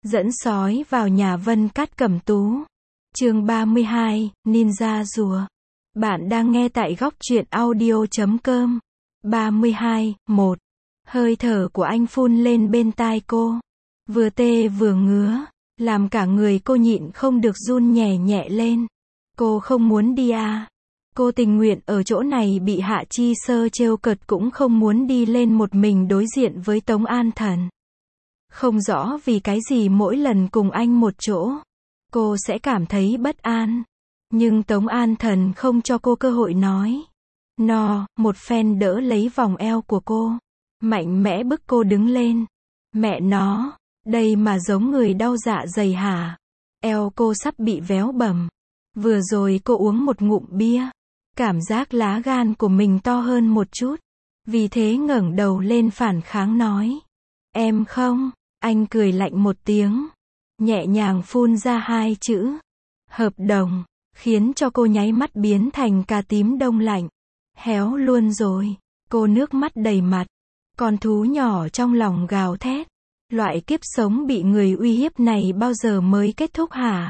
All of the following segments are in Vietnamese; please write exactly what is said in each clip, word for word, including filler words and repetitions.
Dẫn sói vào nhà Vân Cát Cẩm Tú. Chương ba mươi hai, Ninja rùa. Bạn đang nghe tại góc truyện audio chấm com. ba mươi hai, một. Hơi thở của anh phun lên bên tai cô. Vừa tê vừa ngứa, làm cả người cô nhịn không được run nhẹ nhẹ lên. Cô không muốn đi à? Cô tình nguyện ở chỗ này bị Hạ Chi Sơ trêu cợt cũng không muốn đi lên một mình đối diện với Tống An Thần. Không rõ vì cái gì mỗi lần cùng anh một chỗ, cô sẽ cảm thấy bất an. Nhưng Tống An Thần không cho cô cơ hội nói. No, một phen đỡ lấy vòng eo của cô. Mạnh mẽ bức cô đứng lên. Mẹ nó, đây mà giống người đau dạ dày hả? Eo cô sắp bị véo bầm. Vừa rồi cô uống một ngụm bia. Cảm giác lá gan của mình to hơn một chút. Vì thế ngẩng đầu lên phản kháng nói. Em không. Anh cười lạnh một tiếng. Nhẹ nhàng phun ra hai chữ. Hợp đồng. Khiến cho cô nháy mắt biến thành cà tím đông lạnh. Héo luôn rồi. Cô nước mắt đầy mặt. Con thú nhỏ trong lòng gào thét. Loại kiếp sống bị người uy hiếp này bao giờ mới kết thúc hả?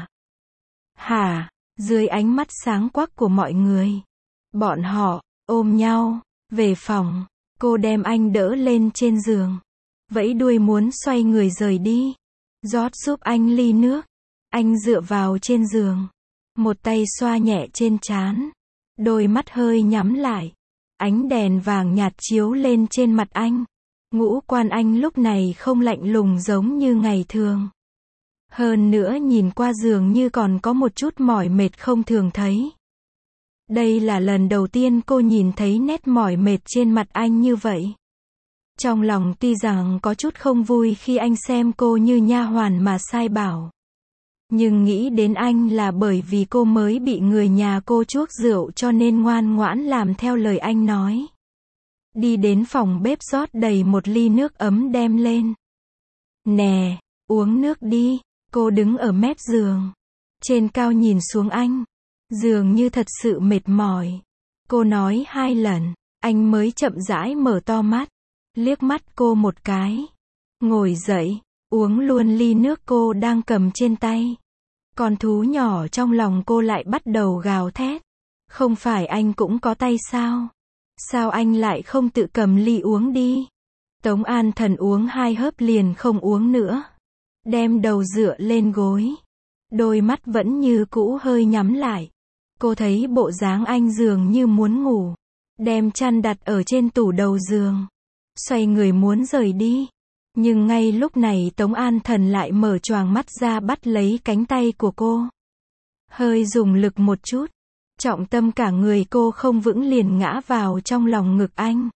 Hả? Dưới ánh mắt sáng quắc của mọi người. Bọn họ ôm nhau. Về phòng. Cô đem anh đỡ lên trên giường. Vẫy đuôi muốn xoay người rời đi. Rót giúp anh ly nước. Anh dựa vào trên giường. Một tay xoa nhẹ trên trán. Đôi mắt hơi nhắm lại. Ánh đèn vàng nhạt chiếu lên trên mặt anh. Ngũ quan anh lúc này không lạnh lùng giống như ngày thường. Hơn nữa nhìn qua giường như còn có một chút mỏi mệt không thường thấy. Đây là lần đầu tiên cô nhìn thấy nét mỏi mệt trên mặt anh như vậy. Trong lòng tuy rằng có chút không vui khi anh xem cô như nha hoàn mà sai bảo. Nhưng nghĩ đến anh là bởi vì cô mới bị người nhà cô chuốc rượu cho nên ngoan ngoãn làm theo lời anh nói. Đi đến phòng bếp rót đầy một ly nước ấm đem lên. Nè, uống nước đi. Cô đứng ở mép giường. Trên cao nhìn xuống anh. Dường như thật sự mệt mỏi. Cô nói hai lần. Anh mới chậm rãi mở to mắt. Liếc mắt cô một cái. Ngồi dậy. Uống luôn ly nước cô đang cầm trên tay. Con thú nhỏ trong lòng cô lại bắt đầu gào thét. Không phải anh cũng có tay sao? Sao anh lại không tự cầm ly uống đi? Tống An Thần uống hai hớp liền không uống nữa. Đem đầu dựa lên gối. Đôi mắt vẫn như cũ hơi nhắm lại. Cô thấy bộ dáng anh dường như muốn ngủ. Đem chăn đặt ở trên tủ đầu giường. Xoay người muốn rời đi. Nhưng ngay lúc này Tống An Thần lại mở choàng mắt ra bắt lấy cánh tay của cô. Hơi dùng lực một chút. Trọng tâm cả người cô không vững liền ngã vào trong lòng ngực anh.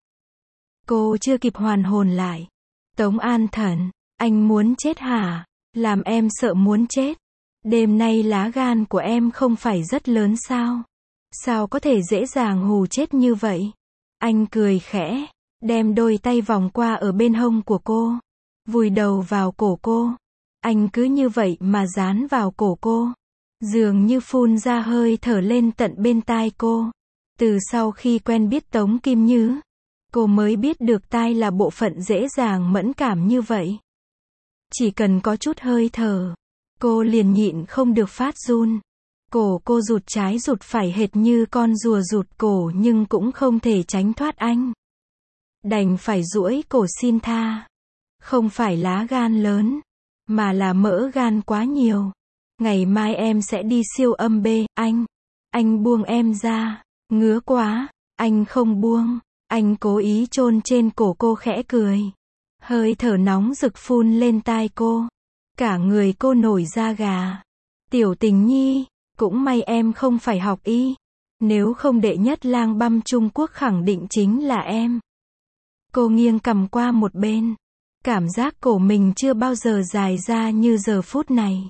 Cô chưa kịp hoàn hồn lại. Tống An Thần, anh muốn chết hả? Làm em sợ muốn chết. Đêm nay lá gan của em không phải rất lớn sao? Sao có thể dễ dàng hù chết như vậy? Anh cười khẽ, đem đôi tay vòng qua ở bên hông của cô. Vùi đầu vào cổ cô. Anh cứ như vậy mà dán vào cổ cô. Dường như phun ra hơi thở lên tận bên tai cô. Từ sau khi quen biết Tống Kim Như, cô mới biết được tai là bộ phận dễ dàng mẫn cảm như vậy. Chỉ cần có chút hơi thở, cô liền nhịn không được phát run. Cổ cô rụt trái rụt phải hệt như con rùa rụt cổ nhưng cũng không thể tránh thoát anh. Đành phải duỗi cổ xin tha. Không phải lá gan lớn, mà là mỡ gan quá nhiều. Ngày mai em sẽ đi siêu âm bê, anh. Anh buông em ra. Ngứa quá. Anh không buông. Anh cố ý chôn trên cổ cô khẽ cười. Hơi thở nóng rực phun lên tai cô. Cả người cô nổi da gà. Tiểu Tình Nhi, cũng may em không phải học y. Nếu không đệ nhất lang băm Trung Quốc khẳng định chính là em. Cô nghiêng cằm qua một bên. Cảm giác cổ mình chưa bao giờ dài ra như giờ phút này.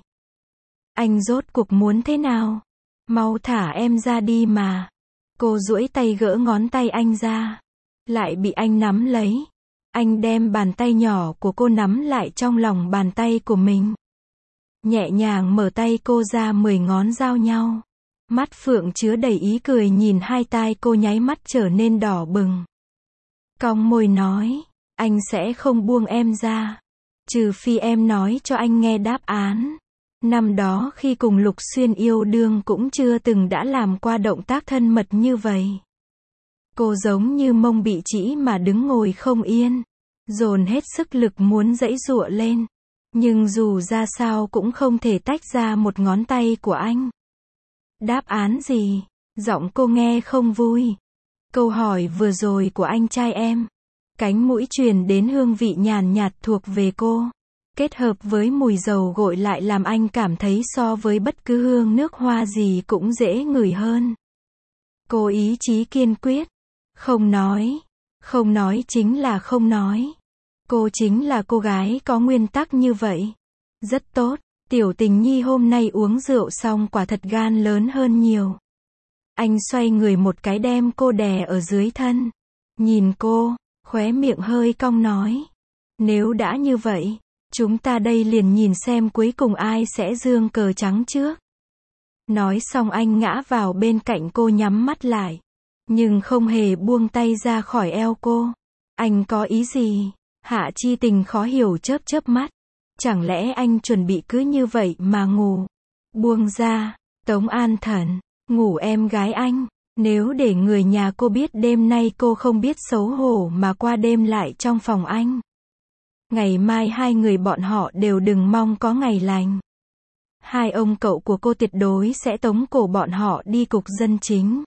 Anh rốt cuộc muốn thế nào? Mau thả em ra đi mà. Cô duỗi tay gỡ ngón tay anh ra. Lại bị anh nắm lấy. Anh đem bàn tay nhỏ của cô nắm lại trong lòng bàn tay của mình. Nhẹ nhàng mở tay cô ra mười ngón giao nhau. Mắt phượng chứa đầy ý cười nhìn hai tai cô nháy mắt trở nên đỏ bừng. Cong môi nói. Anh sẽ không buông em ra. Trừ phi em nói cho anh nghe đáp án. Năm đó khi cùng Lục Xuyên yêu đương cũng chưa từng đã làm qua động tác thân mật như vậy. Cô giống như mông bị trĩ mà đứng ngồi không yên, dồn hết sức lực muốn giãy giụa lên, nhưng dù ra sao cũng không thể tách ra một ngón tay của anh. Đáp án gì? Giọng cô nghe không vui. Câu hỏi vừa rồi của anh trai em. Cánh mũi truyền đến hương vị nhàn nhạt thuộc về cô, kết hợp với mùi dầu gội lại làm anh cảm thấy so với bất cứ hương nước hoa gì cũng dễ ngửi hơn. Cô ý chí kiên quyết. Không nói. Không nói chính là không nói. Cô chính là cô gái có nguyên tắc như vậy. Rất tốt. Tiểu Tình Nhi hôm nay uống rượu xong quả thật gan lớn hơn nhiều. Anh xoay người một cái đem cô đè ở dưới thân. Nhìn cô, khóe miệng hơi cong nói. Nếu đã như vậy, chúng ta đây liền nhìn xem cuối cùng ai sẽ giương cờ trắng trước. Nói xong anh ngã vào bên cạnh cô nhắm mắt lại. Nhưng không hề buông tay ra khỏi eo cô. Anh có ý gì? Hạ Chi Tình khó hiểu chớp chớp mắt. Chẳng lẽ anh chuẩn bị cứ như vậy mà ngủ? Buông ra. Tống An Thần. Ngủ em gái anh. Nếu để người nhà cô biết đêm nay cô không biết xấu hổ mà qua đêm lại trong phòng anh. Ngày mai hai người bọn họ đều đừng mong có ngày lành. Hai ông cậu của cô tuyệt đối sẽ tống cổ bọn họ đi cục dân chính.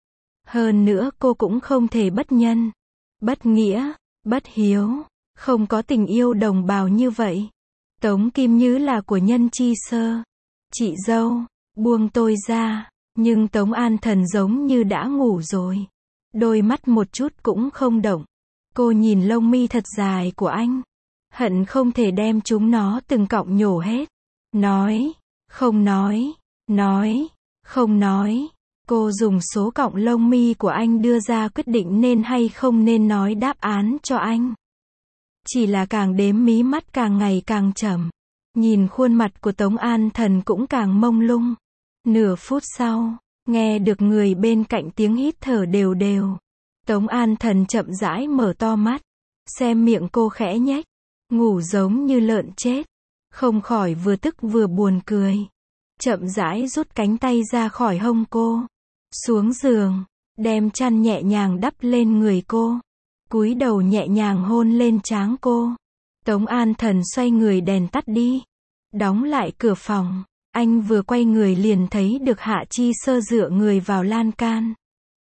Hơn nữa cô cũng không thể bất nhân, bất nghĩa, bất hiếu, không có tình yêu đồng bào như vậy. Tống Kim Như là của Nhân Chi Sơ. Chị dâu, buông tôi ra. Nhưng Tống An Thần giống như đã ngủ rồi. Đôi mắt một chút cũng không động. Cô nhìn lông mi thật dài của anh. Hận không thể đem chúng nó từng cọng nhổ hết. Nói, không nói, nói, không nói. Cô dùng số cọng lông mi của anh đưa ra quyết định nên hay không nên nói đáp án cho anh. Chỉ là càng đếm mí mắt càng ngày càng chậm. Nhìn khuôn mặt của Tống An Thần cũng càng mông lung. Nửa phút sau, nghe được người bên cạnh tiếng hít thở đều đều. Tống An Thần chậm rãi mở to mắt. Xem miệng cô khẽ nhếch. Ngủ giống như lợn chết. Không khỏi vừa tức vừa buồn cười. Chậm rãi rút cánh tay ra khỏi hông cô. Xuống giường. Đem chăn nhẹ nhàng đắp lên người cô. Cúi đầu nhẹ nhàng hôn lên trán cô. Tống An Thần xoay người đèn tắt đi. Đóng lại cửa phòng. Anh vừa quay người liền thấy được Hạ Chi Sơ dựa người vào lan can.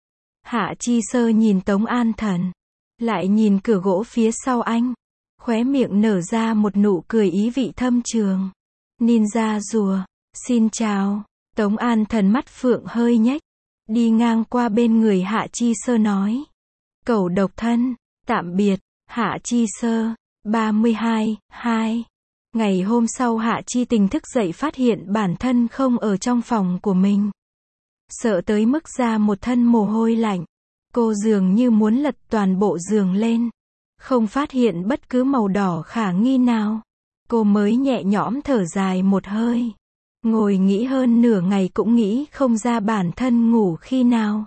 Hạ Chi Sơ nhìn Tống An Thần. Lại nhìn cửa gỗ phía sau anh. Khóe miệng nở ra một nụ cười ý vị thâm trường. Ninja rùa. Xin chào. Tống An Thần mắt phượng hơi nhếch. Đi ngang qua bên người Hạ Chi Sơ nói. Cẩu độc thân. Tạm biệt. Hạ Chi Sơ. ba mươi hai, hai. Ngày hôm sau Hạ Chi Tình thức dậy phát hiện bản thân không ở trong phòng của mình. Sợ tới mức ra một thân mồ hôi lạnh. Cô dường như muốn lật toàn bộ giường lên. Không phát hiện bất cứ màu đỏ khả nghi nào. Cô mới nhẹ nhõm thở dài một hơi. Ngồi nghĩ hơn nửa ngày cũng nghĩ không ra bản thân ngủ khi nào.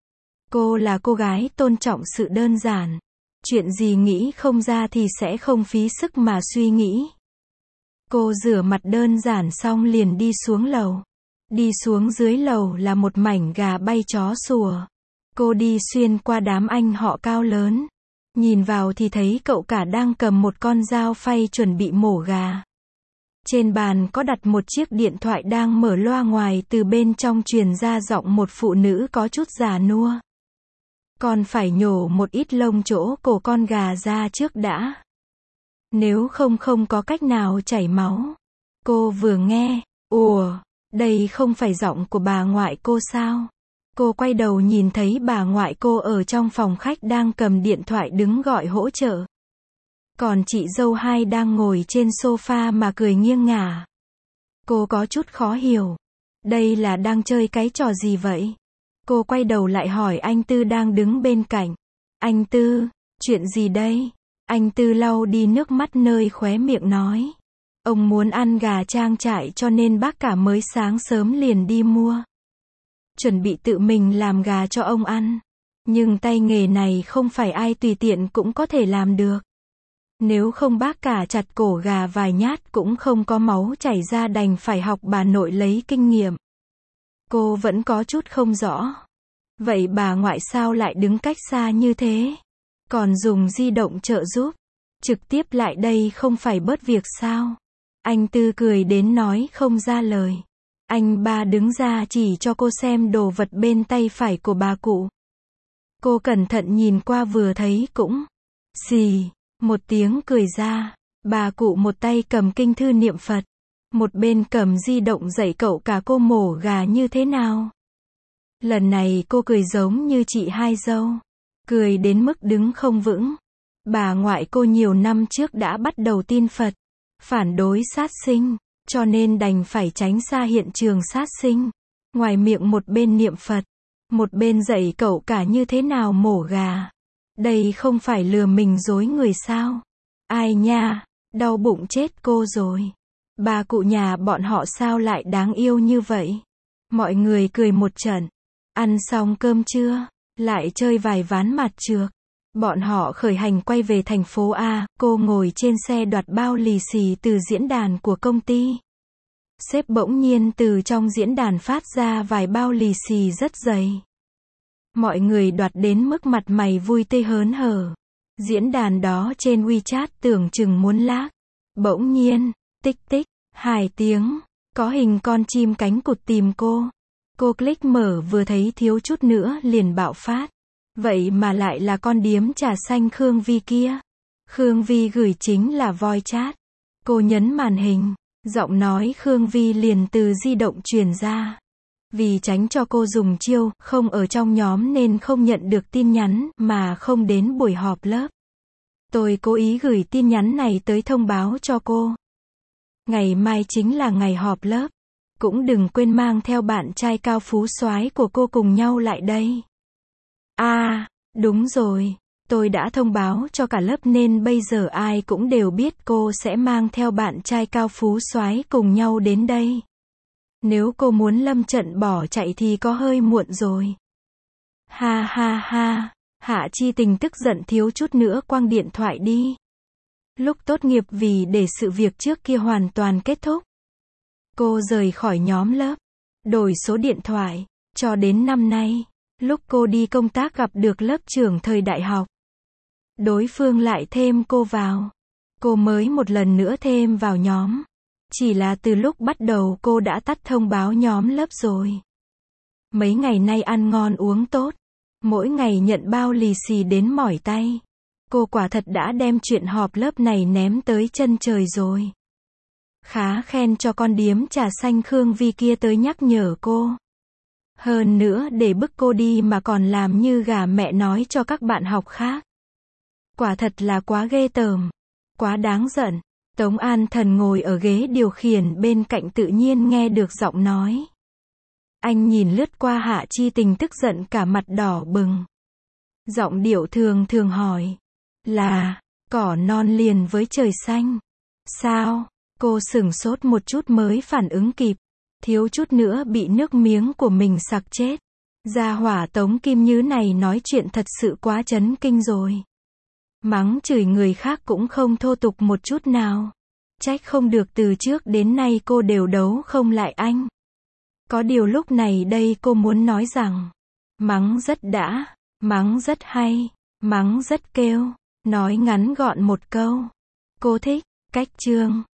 Cô là cô gái tôn trọng sự đơn giản. Chuyện gì nghĩ không ra thì sẽ không phí sức mà suy nghĩ. Cô rửa mặt đơn giản xong liền đi xuống lầu. Đi xuống dưới lầu là một mảnh gà bay chó sủa. Cô đi xuyên qua đám anh họ cao lớn. Nhìn vào thì thấy cậu cả đang cầm một con dao phay chuẩn bị mổ gà. Trên bàn có đặt một chiếc điện thoại đang mở loa, ngoài từ bên trong truyền ra giọng một phụ nữ có chút già nua. Con phải nhổ một ít lông chỗ cổ con gà ra trước đã. Nếu không không có cách nào chảy máu. Cô vừa nghe, ủa, đây không phải giọng của bà ngoại cô sao? Cô quay đầu nhìn thấy bà ngoại cô ở trong phòng khách đang cầm điện thoại đứng gọi hỗ trợ. Còn chị dâu hai đang ngồi trên sofa mà cười nghiêng ngả. Cô có chút khó hiểu. Đây là đang chơi cái trò gì vậy? Cô quay đầu lại hỏi anh Tư đang đứng bên cạnh. Anh Tư, chuyện gì đây? Anh Tư lau đi nước mắt nơi khóe miệng nói. Ông muốn ăn gà trang trại cho nên bác cả mới sáng sớm liền đi mua. Chuẩn bị tự mình làm gà cho ông ăn. Nhưng tay nghề này không phải ai tùy tiện cũng có thể làm được. Nếu không bác cả chặt cổ gà vài nhát cũng không có máu chảy ra, đành phải học bà nội lấy kinh nghiệm. Cô vẫn có chút không rõ. Vậy bà ngoại sao lại đứng cách xa như thế? Còn dùng di động trợ giúp. Trực tiếp lại đây không phải bớt việc sao? Anh Tư cười đến nói không ra lời. Anh ba đứng ra chỉ cho cô xem đồ vật bên tay phải của bà cụ. Cô cẩn thận nhìn qua, vừa thấy cũng xì một tiếng cười ra. Bà cụ một tay cầm kinh thư niệm Phật, một bên cầm di động dạy cậu cả cô mổ gà như thế nào. Lần này cô cười giống như chị hai dâu, cười đến mức đứng không vững. Bà ngoại cô nhiều năm trước đã bắt đầu tin Phật, phản đối sát sinh, cho nên đành phải tránh xa hiện trường sát sinh. Ngoài miệng một bên niệm Phật, một bên dạy cậu cả như thế nào mổ gà. Đây không phải lừa mình dối người sao? Ai nha, đau bụng chết cô rồi. Bà cụ nhà bọn họ sao lại đáng yêu như vậy? Mọi người cười một trận. Ăn xong cơm trưa, lại chơi vài ván mặt trược. Bọn họ khởi hành quay về thành phố A, cô ngồi trên xe đoạt bao lì xì từ diễn đàn của công ty. Sếp bỗng nhiên từ trong diễn đàn phát ra vài bao lì xì rất dày. Mọi người đoạt đến mức mặt mày vui tươi hớn hở. Diễn đàn đó trên WeChat tưởng chừng muốn lag. Bỗng nhiên, tích tích, hai tiếng, có hình con chim cánh cụt tìm cô. Cô click mở vừa thấy thiếu chút nữa liền bạo phát. Vậy mà lại là con điếm trà xanh Khương Vi kia. Khương Vi gửi chính là voice chat. Cô nhấn màn hình, giọng nói Khương Vi liền từ di động truyền ra. Vì tránh cho cô dùng chiêu không ở trong nhóm nên không nhận được tin nhắn mà không đến buổi họp lớp. Tôi cố ý gửi tin nhắn này tới thông báo cho cô. Ngày mai chính là ngày họp lớp. Cũng đừng quên mang theo bạn trai cao phú soái của cô cùng nhau lại đây. À, đúng rồi. Tôi đã thông báo cho cả lớp nên bây giờ ai cũng đều biết cô sẽ mang theo bạn trai cao phú soái cùng nhau đến đây. Nếu cô muốn lâm trận bỏ chạy thì có hơi muộn rồi. Ha ha ha. Hạ Chi Tình tức giận thiếu chút nữa quăng điện thoại đi. Lúc tốt nghiệp vì để sự việc trước kia hoàn toàn kết thúc, cô rời khỏi nhóm lớp, đổi số điện thoại, cho đến năm nay, lúc cô đi công tác gặp được lớp trưởng thời đại học. Đối phương lại thêm cô vào. Cô mới một lần nữa thêm vào nhóm. Chỉ là từ lúc bắt đầu cô đã tắt thông báo nhóm lớp rồi. Mấy ngày nay ăn ngon uống tốt, mỗi ngày nhận bao lì xì đến mỏi tay. Cô quả thật đã đem chuyện họp lớp này ném tới chân trời rồi. Khá khen cho con điếm trà xanh Khương Vi kia tới nhắc nhở cô. Hơn nữa để bức cô đi mà còn làm như gà mẹ nói cho các bạn học khác. Quả thật là quá ghê tởm, quá đáng giận. Tống An Thần ngồi ở ghế điều khiển bên cạnh tự nhiên nghe được giọng nói. Anh nhìn lướt qua Hạ Chi Tình tức giận cả mặt đỏ bừng. Giọng điệu thường thường hỏi. Là, cỏ non liền với trời xanh. Sao? Cô sửng sốt một chút mới phản ứng kịp. Thiếu chút nữa bị nước miếng của mình sặc chết. Gia hỏa Tống Kim Như này nói chuyện thật sự quá chấn kinh rồi. Mắng chửi người khác cũng không thô tục một chút nào. Trách không được từ trước đến nay cô đều đấu không lại anh. Có điều lúc này đây cô muốn nói rằng, mắng rất đã, mắng rất hay, mắng rất kêu, nói ngắn gọn một câu. Cô thích cách chương